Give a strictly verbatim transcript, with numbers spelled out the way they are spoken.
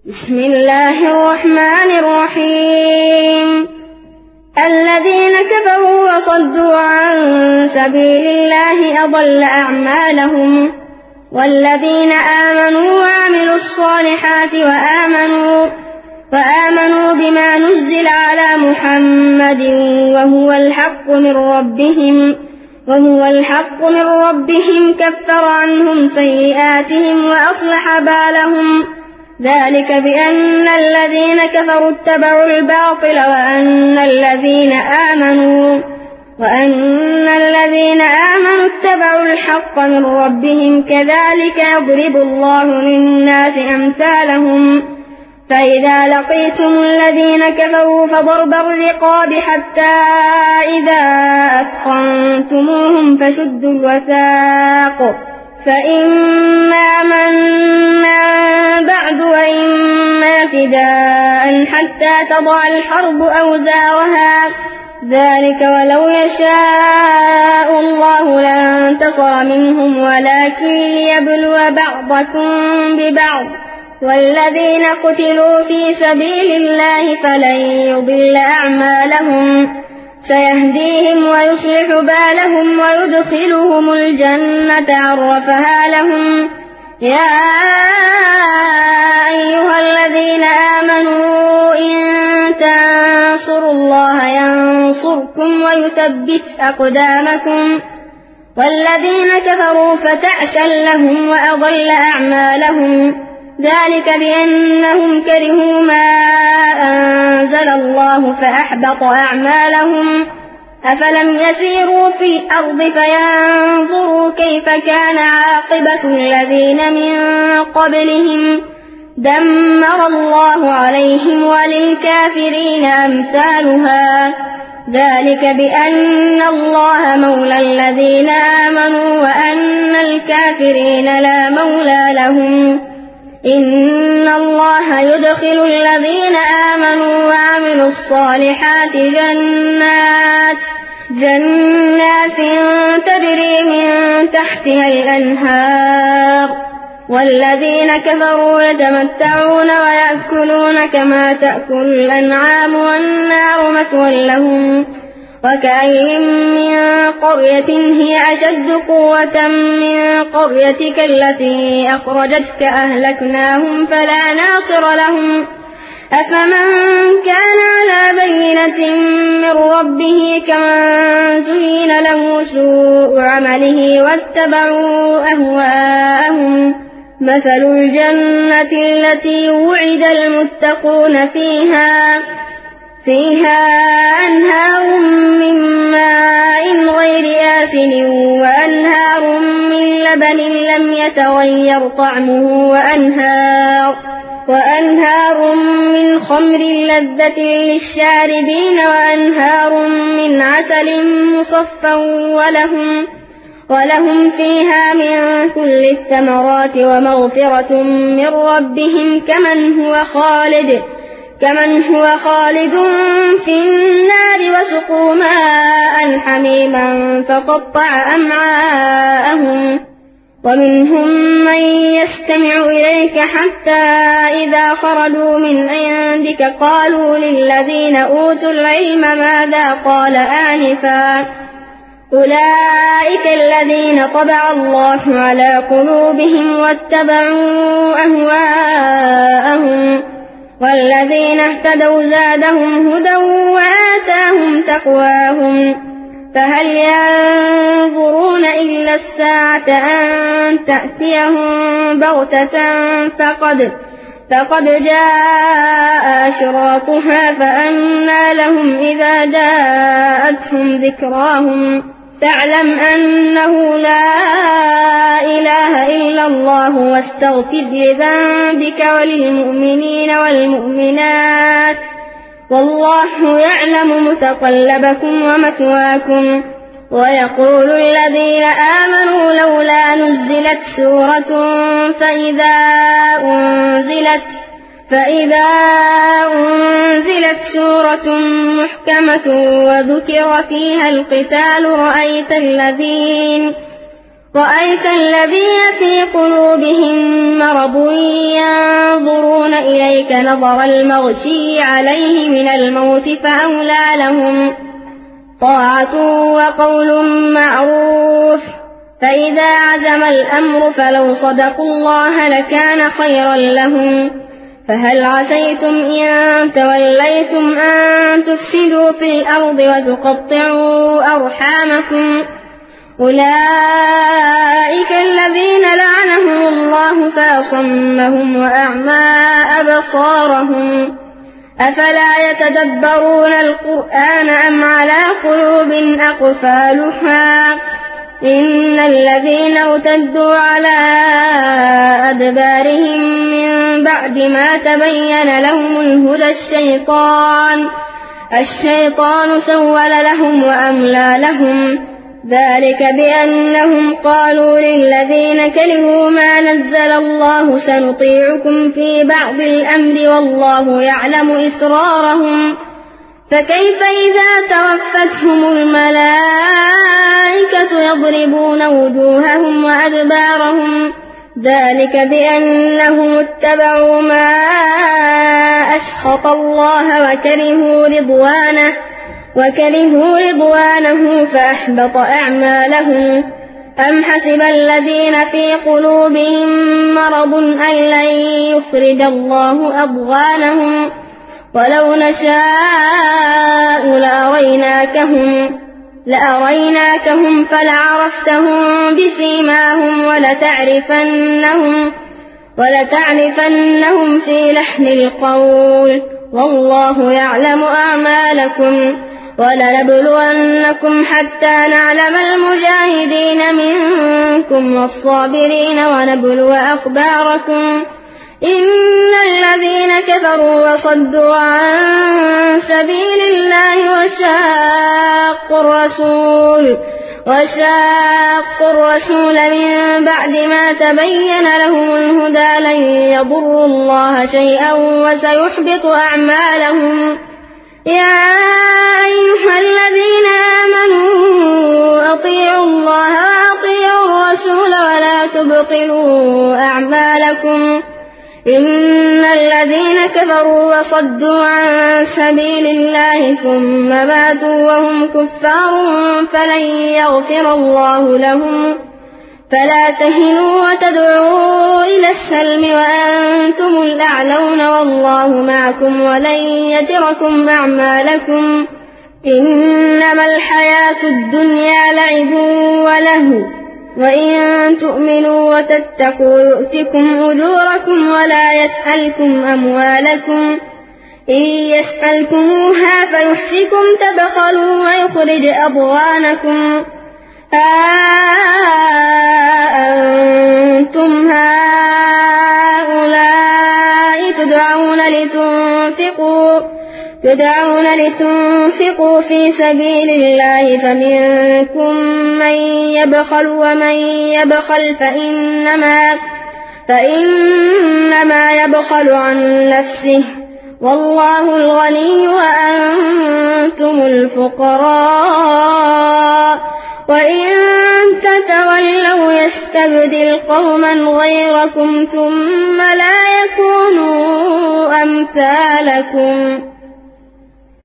بسم الله الرحمن الرحيم الذين كفروا وصدوا عن سبيل الله أضل أعمالهم والذين آمنوا وعملوا الصالحات وآمنوا, وآمنوا بما نزل على محمد وهو الحق من ربهم وهو الحق من ربهم كفر عنهم سيئاتهم وأصلح بالهم ذلك بأن الذين كفروا اتبعوا الباطل وأن الذين آمنوا وأن الذين آمنوا اتبعوا الحق من ربهم كذلك يضرب الله للناس أمثالهم فإذا لقيتم الذين كفروا فضرب الرقاب حتى إذا أثخنتموهم فشدوا الوثاق فإما منا بعد وإما فداء حتى تضع الحرب أوزارها ذلك ولو يشاء الله لانتصر منهم ولكن ليبلو بعضكم ببعض والذين قتلوا في سبيل الله فلن يضل أعمالهم سيهديهم ويصلح بالهم ويدخلهم الجنة عرفها لهم يا أيها الذين آمنوا إن تنصروا الله ينصركم ويثبت أقدامكم والذين كفروا فتعسا لهم وأضل أعمالهم ذلك بأنهم كرهوا ما أنزل الله فأحبط أعمالهم أفلم يسيروا في الأرض فينظروا كيف كان عاقبة الذين من قبلهم دمر الله عليهم وللكافرين أمثالها ذلك بأن الله مولى الذين آمنوا وأن الكافرين لا مولى لهم إن الله يدخل الذين آمنوا وعملوا الصالحات جنات جنات تجري من تحتها الأنهار والذين كفروا يتمتعون ويأكلون كما تأكل الأنعام والنار مثوى لهم وكأي من قرية هي أشد قوة من قريتك التي أخرجتك أهلكناهم فلا ناصر لهم أفمن كان على بينة من ربه كمن زين له سوء عمله واتبعوا أهواءهم مثل الجنة التي وعد المتقون فيها فيها أنهار من ماء غير آسن وأنهار من لبن لم يتغير طعمه وأنهار, وأنهار من خمر لذة للشاربين وأنهار من عسل مصفى ولهم, ولهم فيها من كل الثمرات ومغفرة من ربهم كمن هو خالد كمن هو خالد في النار وسقوا ماء حميما فقطع أمعاءهم ومنهم من يستمع إليك حتى إذا خرجوا من عندك قالوا للذين أوتوا العلم ماذا قال آنفا أولئك الذين طبع الله على قلوبهم واتبعوا أهواءهم والذين اهتدوا زادهم هدى وآتاهم تقواهم فهل ينظرون إلا الساعة أن تأتيهم بغتة فقد, فقد جاء أشراطها فأنى لهم إذا جاءتهم ذكراهم تعلم أنه لا إله إلا الله واستغفر لذنبك وللمؤمنين والمؤمنات والله يعلم متقلبكم ومثواكم ويقول الذين آمنوا لولا نزلت سورة فإذا أنزلت فإذا أنزلت سورة محكمة وذكر فيها القتال رأيت الذين رأيت الذين في قلوبهم مرض ينظرون إليك إليك نظر المغشي عليه من الموت فأولى لهم طاعة وقول معروف فإذا عزم الأمر فلو صدقوا الله لكان خيرا لهم فهل عسيتم إن توليتم أن تفسدوا في الأرض وتقطعوا أرحامكم أولئك الذين لعنهم الله فأصمهم وأعمى أبصارهم أفلا يتدبرون القرآن أم على قلوب أقفالها إن الذين ارتدوا على أدبارهم من بعد ما تبين لهم الهدى الشيطان الشيطان سول لهم وأملى لهم ذلك بأنهم قالوا للذين كرهوا ما نزل الله سنطيعكم في بعض الأمر والله يعلم إسرارهم فكيف إذا توفتهم الملائكة يضربون وجوههم وأدبارهم ذلك بأنهم اتبعوا ما أسخط الله وكرهوا رضوانه وكرهوا رضوانه فأحبط أعمالهم أم حسب الذين في قلوبهم مرض أن لن يخرج الله أضغانهم ولو نشاء لأريناكهم لأريناكهم فلعرفتهم بسيماهم ولتعرفنهم ولتعرفنهم في لحن القول والله يعلم أعمالكم ولنبلونكم حتى نعلم المجاهدين منكم والصابرين ونبلو أخباركم إن الذين كفروا وصدوا عن سبيل الله وشاقوا الرسول وشاقوا الرسول من بعد ما تبين لهم الهدى لن يضروا الله شيئا وسيحبط أعمالهم يا أيها الذين آمنوا أطيعوا الله وأطيعوا الرسول ولا تبطلوا أعمالكم إن الذين كفروا وصدوا عن سبيل الله ثم ماتوا وهم كفار فلن يغفر الله لهم فلا تهنوا وتدعوا إلى السلم وأنتم الأعلون والله معكم ولن يتركم أعمالكم إنما الحياة الدنيا لعب ولهو وإن تؤمنوا وتتقوا يؤتكم أجوركم ولا يسألكم أموالكم إن يسألكموها فيحفكم تبخلوا ويخرج أضغانكم أأنتم هؤلاء تدعون لتنفقوا تدعون لتنفقوا في سبيل الله فمنكم من يبخل ومن يبخل فإنما, فإنما يبخل عن نفسه والله الغني وأنتم الفقراء وإن تتولوا يستبدل قوما غيركم ثم لا يكونوا أمثالكم